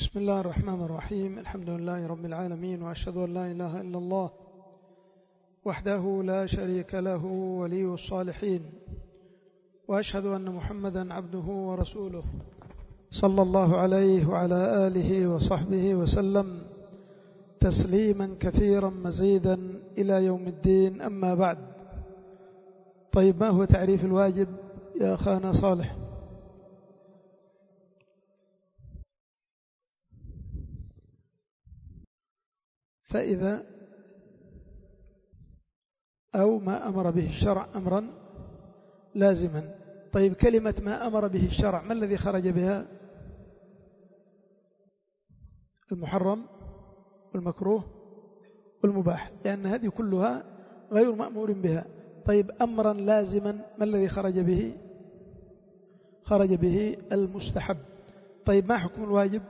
بسم الله الرحمن الرحيم. الحمد لله رب العالمين، وأشهد أن لا إله إلا الله وحده لا شريك له ولي الصالحين، وأشهد أن محمدا عبده ورسوله صلى الله عليه وعلى آله وصحبه وسلم تسليما كثيرا مزيدا إلى يوم الدين. أما بعد، طيب، ما هو تعريف الواجب يا أخانا صالح؟ فإذا أو ما أمر به الشرع أمرا لازما. طيب، كلمة ما أمر به الشرع ما الذي خرج بها؟ المحرم والمكروه والمباح، لأن هذه كلها غير مأمور بها. طيب، أمرا لازما ما الذي خرج به؟ خرج به المستحب. طيب، ما حكم الواجب؟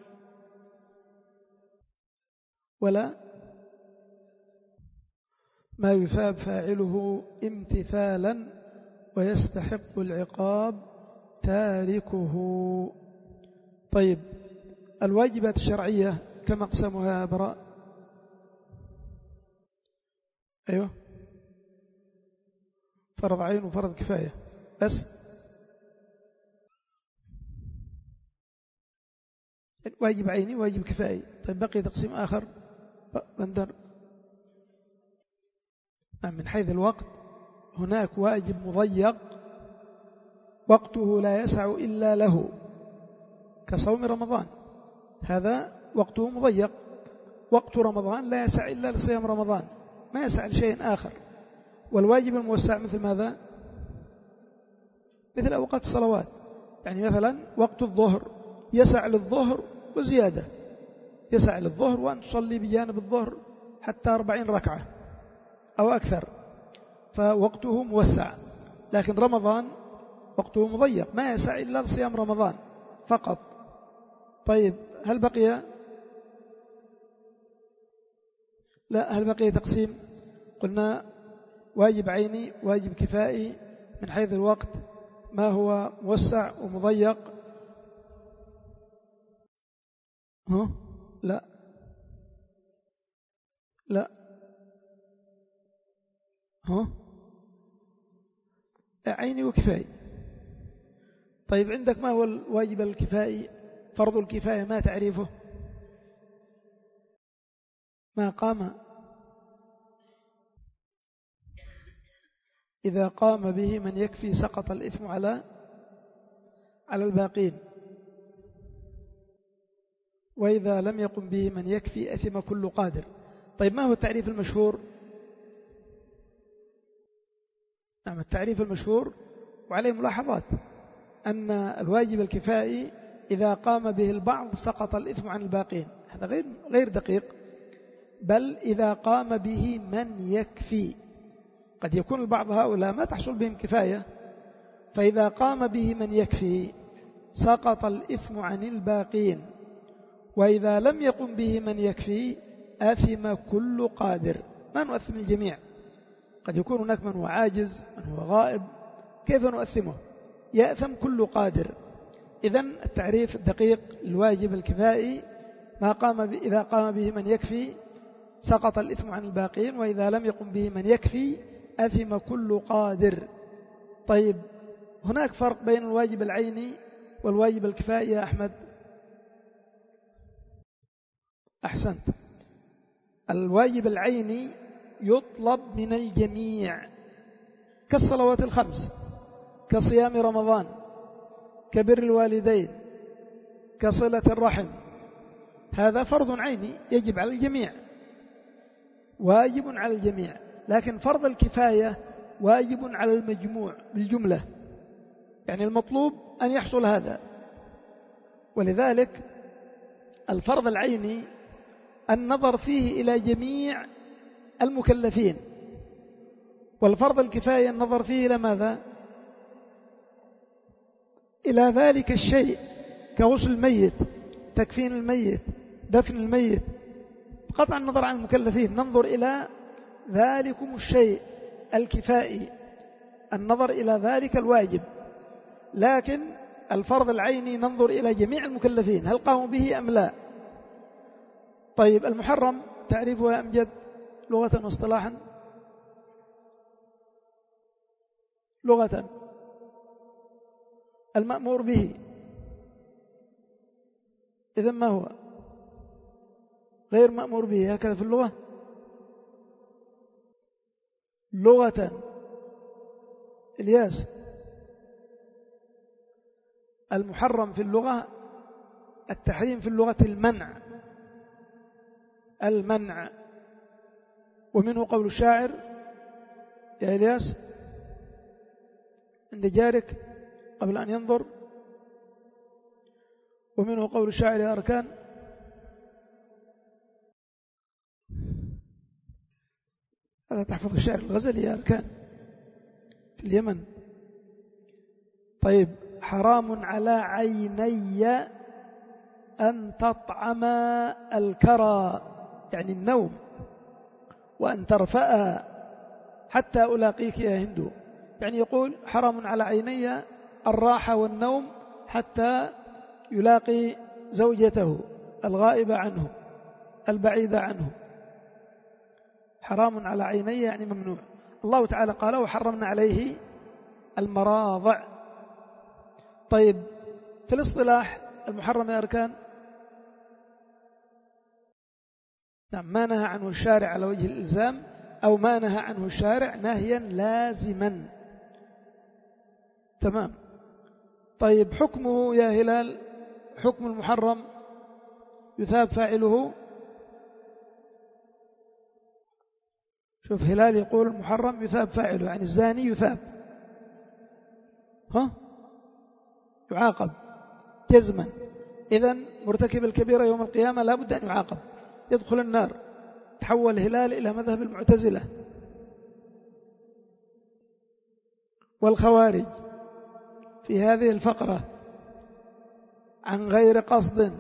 ولا ما يثاب فاعله امتثالا ويستحق العقاب تاركه. طيب، الواجبات الشرعية كم أقسامها يا براء؟ أيوه، فرض عين وفرض كفاية بس. واجب عيني واجب كفائي. طيب، بقي تقسيم آخر بندر. من حيث الوقت هناك واجب مضيق وقته لا يسع إلا له، كصوم رمضان، هذا وقته مضيق. وقت رمضان لا يسع إلا لصيام رمضان، ما يسع لشيء آخر. والواجب الموسع مثل ماذا؟ مثل أوقات الصلوات، يعني مثلا وقت الظهر يسع للظهر وزيادة، يسع للظهر وأن تصلي بجانب الظهر حتى 40 ركعة أو أكثر، فوقته موسع. لكن رمضان وقته مضيق، ما يسع إلا لصيام رمضان فقط. طيب، هل بقي؟ لا، هل بقي تقسيم؟ قلنا واجب عيني واجب كفائي. من حيث الوقت ما هو موسع ومضيق؟ لا لا، عيني وكفائي. طيب، عندك ما هو الواجب الكفائي؟ فرض الكفاية ما تعريفه؟ ما قام إذا قام به من يكفي سقط الإثم على الباقين، وإذا لم يقم به من يكفي أثم كل قادر. طيب، ما هو التعريف المشهور؟ نعم، التعريف المشهور وعليه ملاحظات أن الواجب الكفائي إذا قام به البعض سقط الإثم عن الباقين. هذا غير دقيق، بل إذا قام به من يكفي. قد يكون البعض هؤلاء ما تحصل بهم كفاية، فإذا قام به من يكفي سقط الإثم عن الباقين، وإذا لم يقم به من يكفي آثم كل قادر. ما نؤثم الجميع، قد يكون هناك من هو عاجز، من هو غائب، كيف نؤثمه؟ يأثم كل قادر. إذن التعريف الدقيق للواجب الكفائي إذا قام به من يكفي سقط الإثم عن الباقين، وإذا لم يقم به من يكفي أثم كل قادر. طيب، هناك فرق بين الواجب العيني والواجب الكفائي يا أحمد؟ أحسنت. الواجب العيني يطلب من الجميع، كالصلوات الخمس، كصيام رمضان، كبر الوالدين، كصلة الرحم. هذا فرض عيني يجب على الجميع، واجب على الجميع. لكن فرض الكفاية واجب على المجموع بالجملة، يعني المطلوب أن يحصل هذا. ولذلك الفرض العيني النظر فيه إلى جميع المكلفين، والفرض الكفاية النظر فيه إلى ماذا؟ إلى ذلك الشيء، كغسل الميت، تكفين الميت، دفن الميت. قطع النظر عن المكلفين، ننظر إلى ذلكم الشيء الكفائي، النظر إلى ذلك الواجب. لكن الفرض العيني ننظر إلى جميع المكلفين هل قاموا به أم لا. طيب المحرم تعريفه يا أمجد لغة واصطلاحا؟ لغة المأمور به، إذن ما هو؟ غير مأمور به، هكذا في اللغة. لغة الياس المحرم في اللغة، التحريم في اللغة المنع، المنع. ومنه قول الشاعر يا إلياس عند جارك قبل أن ينظر، ومنه قول الشاعر يا أركان. هذا تحفظ الشاعر الغزلي يا أركان في اليمن. طيب حرام على عيني أن تطعم الكرى يعني النوم، وأن ترفأ حتى ألاقيك يا هندو، يعني يقول حرام على عيني الراحة والنوم حتى يلاقي زوجته الغائبة عنه البعيدة عنه. حرام على عيني يعني ممنوع. الله تعالى قال وحرمنا عليه المراضع. طيب في الاصطلاح المحرم يا أركان، نعم، ما نهى عنه الشارع على وجه الإلزام أو ما نهى عنه الشارع نهيا لازما. تمام. طيب حكمه يا هلال، حكم المحرم يثاب فاعله. شوف هلال يقول المحرم يثاب فاعله، يعني الزاني يثاب، يعاقب جزما. إذن مرتكب الكبيرة يوم القيامة لا بد أن يعاقب، يدخل النار. تحول هلال إلى مذهب المعتزلة والخوارج في هذه الفقرة عن غير قصد.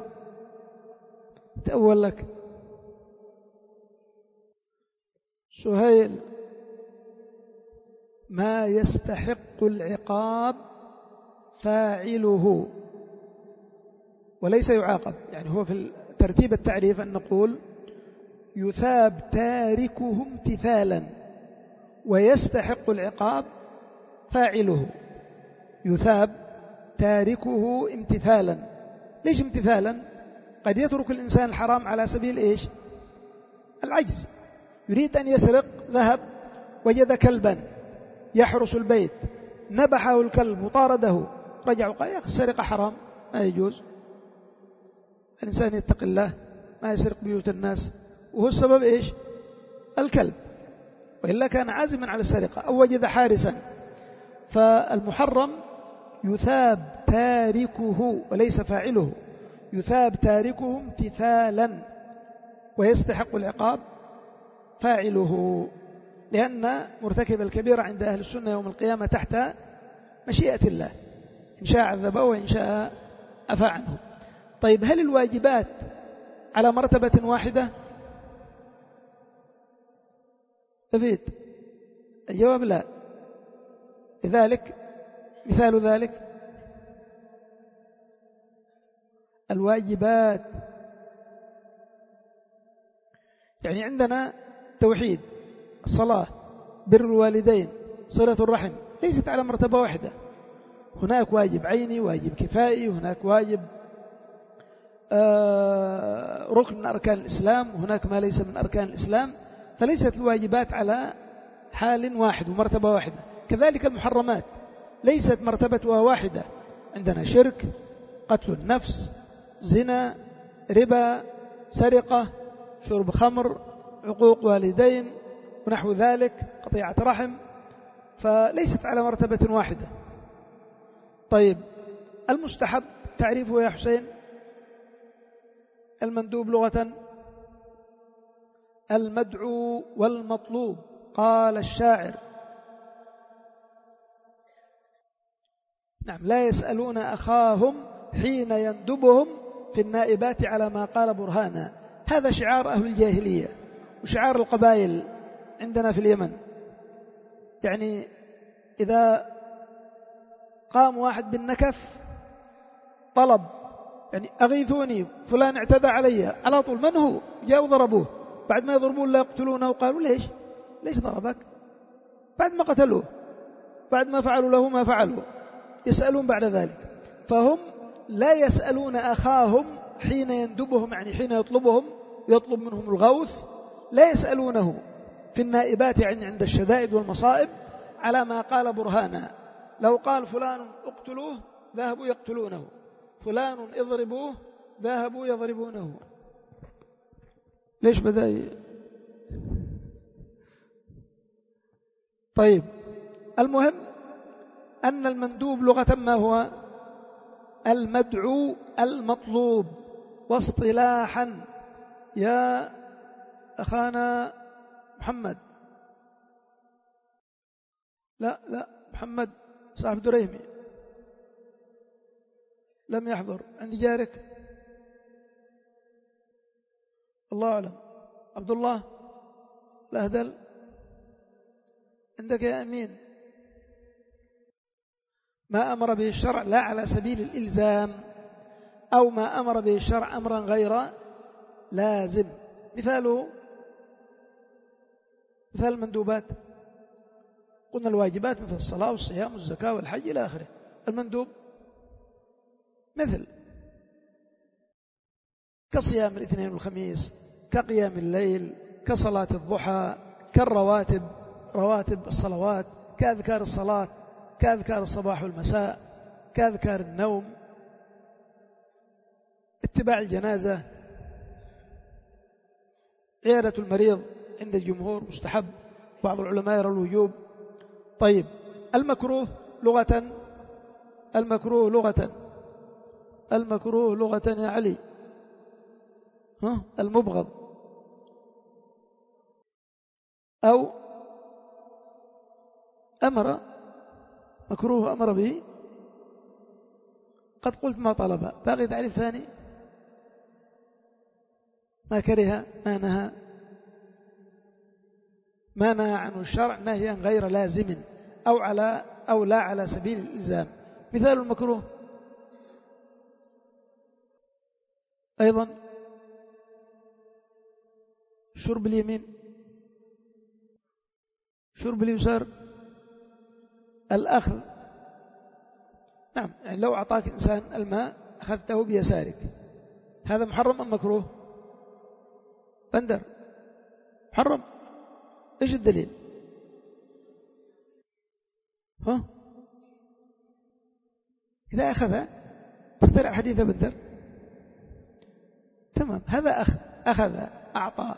تأول لك سهيل ما يستحق العقاب فاعله وليس يعاقب، يعني هو في ترتيب التعريف أن نقول يثاب تاركه امتثالا ويستحق العقاب فاعله. يثاب تاركه امتثالا. ليش امتثالا؟ قد يترك الإنسان الحرام على سبيل إيش؟ العجز. يريد أن يسرق، ذهب وجد كلبا يحرس البيت، نبحه الكلب وطارده، رجع وقال يا أخي السرقة حرام ما يجوز. الإنسان يتقي الله ما يسرق بيوت الناس، وهو السبب إيش؟ الكلب، وإلا كان عازما على السرقة أو وجد حارسا. فالمحرم يثاب تاركه وليس فاعله، يثاب تاركه امتثالا ويستحق العقاب فاعله، لأن مرتكب الكبيرة عند أهل السنة يوم القيامة تحت مشيئة الله، إن شاء عذبه وإن شاء عفى عنه. طيب هل الواجبات على مرتبة واحدة؟ تفيد الجواب لا. لذلك مثال ذلك الواجبات، يعني عندنا توحيد، الصلاة، بر الوالدين، صلة الرحم، ليست على مرتبة واحدة. هناك واجب عيني، واجب كفائي، هناك واجب ركن من أركان الإسلام، هناك ما ليس من أركان الإسلام. فليست الواجبات على حال واحد ومرتبة واحدة. كذلك المحرمات ليست مرتبتها واحدة. عندنا شرك، قتل النفس، زنا، ربا، سرقة، شرب خمر، عقوق والدين ونحو ذلك، قطيعة رحم. فليست على مرتبة واحدة. طيب المستحب تعريفه يا حسين؟ المندوب لغة المدعو والمطلوب. قال الشاعر نعم لا يسألون أخاهم حين يندبهم في النائبات على ما قال برهانا. هذا شعار أهل الجاهلية وشعار القبائل عندنا في اليمن. يعني إذا قام واحد بالنكف طلب، يعني أغيثوني فلان اعتدى علي، على طول من هو؟ جاءوا ضربوه، بعد ما يضربون لا يقتلونه، وقالوا ليش ضربك؟ بعد ما قتلوه، بعد ما فعلوا له ما فعلوا، يسألون بعد ذلك. فهم لا يسألون أخاهم حين يندبهم، يعني حين يطلب منهم الغوث، لا يسألونه في النائبات يعني عند الشدائد والمصائب على ما قال برهانا. لو قال فلان اقتلوه ذهبوا يقتلونه، فلان اضربوه ذهبوا يضربونه. ليش بدأ؟ طيب، المهم أن المندوب لغة ما هو؟ المدعو المطلوب. واصطلاحا يا أخانا محمد، لا محمد صاحب دريمي لم يحضر، عندي جارك الله أعلم. عبد الله الأهدل عندك يا أمين. ما أمر به الشرع لا على سبيل الإلزام، أو ما أمر به الشرع أمرا غير لازم. مثال المندوبات، قلنا الواجبات مثل الصلاة والصيام والزكاة والحج إلى آخره. المندوب مثل كصيام الاثنين والخميس، كقيام الليل، كصلاة الضحى، كالرواتب، رواتب الصلوات، كأذكار الصلاة، كأذكار الصباح والمساء، كأذكار النوم، اتباع الجنازة، عيادة المريض عند الجمهور مستحب، بعض العلماء يرى الوجوب. طيب، المكروه لغة يا علي، المبغض أو مكروه أمر به، قد قلت ما طلب، باقي تعريف ثاني؟ ما كره، ما نهى عنه الشرع نهيا غير لازم أو لا على سبيل الإلزام. مثال المكروه أيضا شرب اليمين، شرب اليسار، الأخذ. نعم، يعني لو أعطاك إنسان الماء أخذته بيسارك، هذا محرم أم مكروه؟ بندر محرم. إيش الدليل؟ إذا أخذ تخترع حديث بندر. تمام، هذا أخذ أعطى.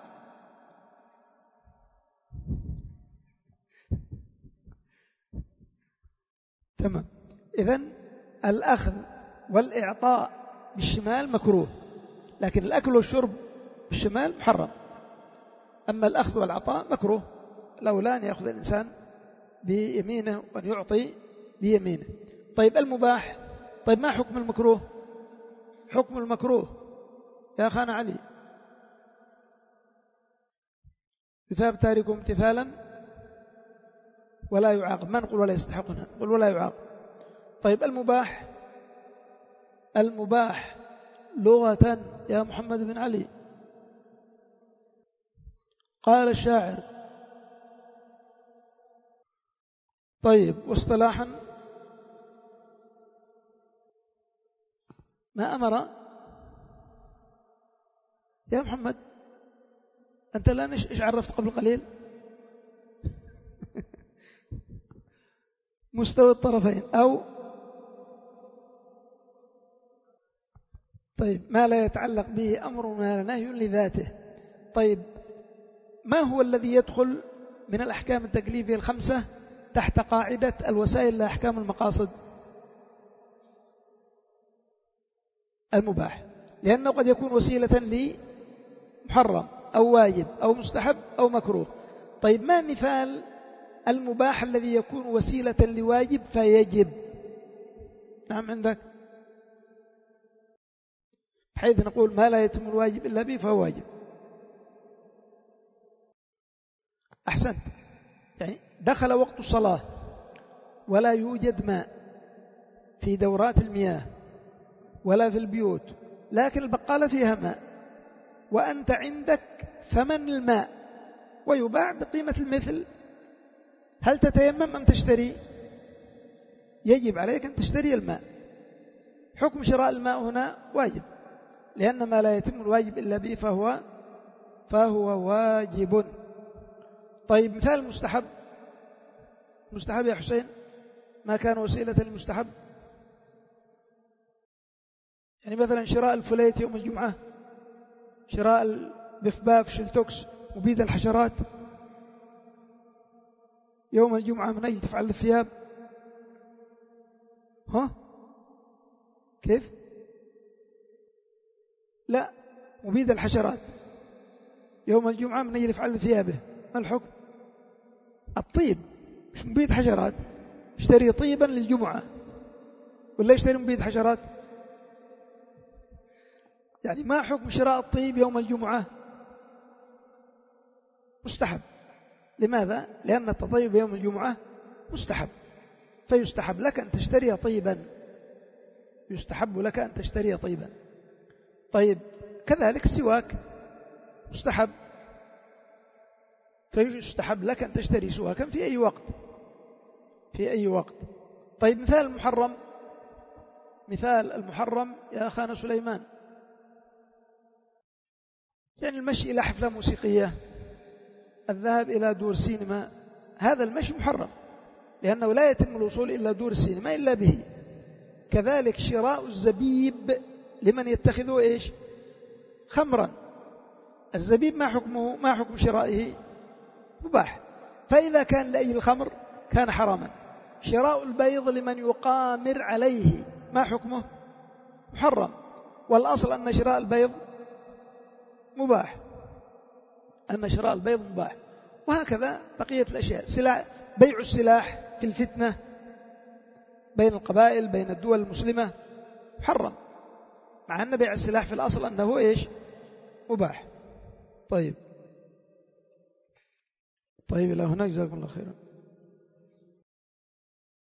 تمام، إذن الأخذ والإعطاء بالشمال مكروه، لكن الأكل والشرب بالشمال محرم. أما الأخذ والعطاء مكروه، لولا أن يأخذ الإنسان بيمينه وأن يعطي بيمينه. طيب، المباح. طيب، ما حكم المكروه؟ حكم المكروه يا أخانا علي، يثاب تارك امتثالا ولا يعاقب. ما نقول ولا يستحقنا، نقول ولا يعاقب. طيب، المباح لغة يا محمد بن علي. قال الشاعر. طيب، واصطلاحا ما أمر يا محمد، أنت الآن إيش عرفت قبل قليل؟ مستوى الطرفين أو طيب، ما لا يتعلق به أمر ولا نهي لذاته. طيب، ما هو الذي يدخل من الأحكام التكليفية الخمسة تحت قاعدة الوسائل لأحكام المقاصد؟ المباح، لأنه قد يكون وسيلة لمحرم أو واجب أو مستحب أو مكروه. طيب، ما مثال المباح الذي يكون وسيلة لواجب فيجب؟ نعم، عندك، حيث نقول ما لا يتم الواجب إلا به فهو واجب. أحسنت، يعني دخل وقت الصلاة ولا يوجد ماء في دورات المياه، ولا في البيوت، لكن البقالة فيها ماء وأنت عندك ثمن الماء ويباع بقيمة المثل، هل تتيمم أم تشتري؟ يجب عليك أن تشتري الماء. حكم شراء الماء هنا واجب، لأن ما لا يتم الواجب إلا به فهو واجب. طيب مثال المستحب، مستحب يا حسين، ما كان وسيلة للمستحب، يعني مثلا شراء الفليت يوم الجمعة، شراء البفباف شلتوكس مبيد الحشرات يوم الجمعة من أجل تفعل الثياب. ها كيف؟ لا، مبيد الحشرات يوم الجمعة من أجل يفعل ثيابه، ما الحكم؟ الطيب، مش مبيد حشرات. اشتري طيبا للجمعة ولا اشتري مبيد حشرات؟ يعني ما حكم شراء الطيب يوم الجمعة؟ مستحب. لماذا؟ لأن التطيب يوم الجمعة مستحب، فيستحب لك أن تشتري طيبا، يستحب لك أن تشتري طيبا. طيب كذلك السواك مستحب، فيستحب لك أن تشتري سواكا في أي وقت، في أي وقت. طيب مثال المحرم، مثال المحرم يا أخانا سليمان، يعني المشي إلى حفلة موسيقية، الذهاب إلى دور سينما، هذا المشي محرم لأنه لا يتم الوصول إلا دور السينما إلا به. كذلك شراء الزبيب لمن يتخذه إيش؟ خمرا. الزبيب ما حكمه؟ ما حكم شرائه؟ مباح. فإذا كان لأجل الخمر كان حراما. شراء البيض لمن يقامر عليه ما حكمه؟ محرم. والأصل أن شراء البيض مباح، أن شراء البيض مباح. وهكذا بقية الأشياء. بيع السلاح في الفتنة بين القبائل بين الدول المسلمة محرم، مع أن بيع السلاح في الأصل أنه إيش؟ مباح. طيب إلى هنا، جزاكم الله خيرا.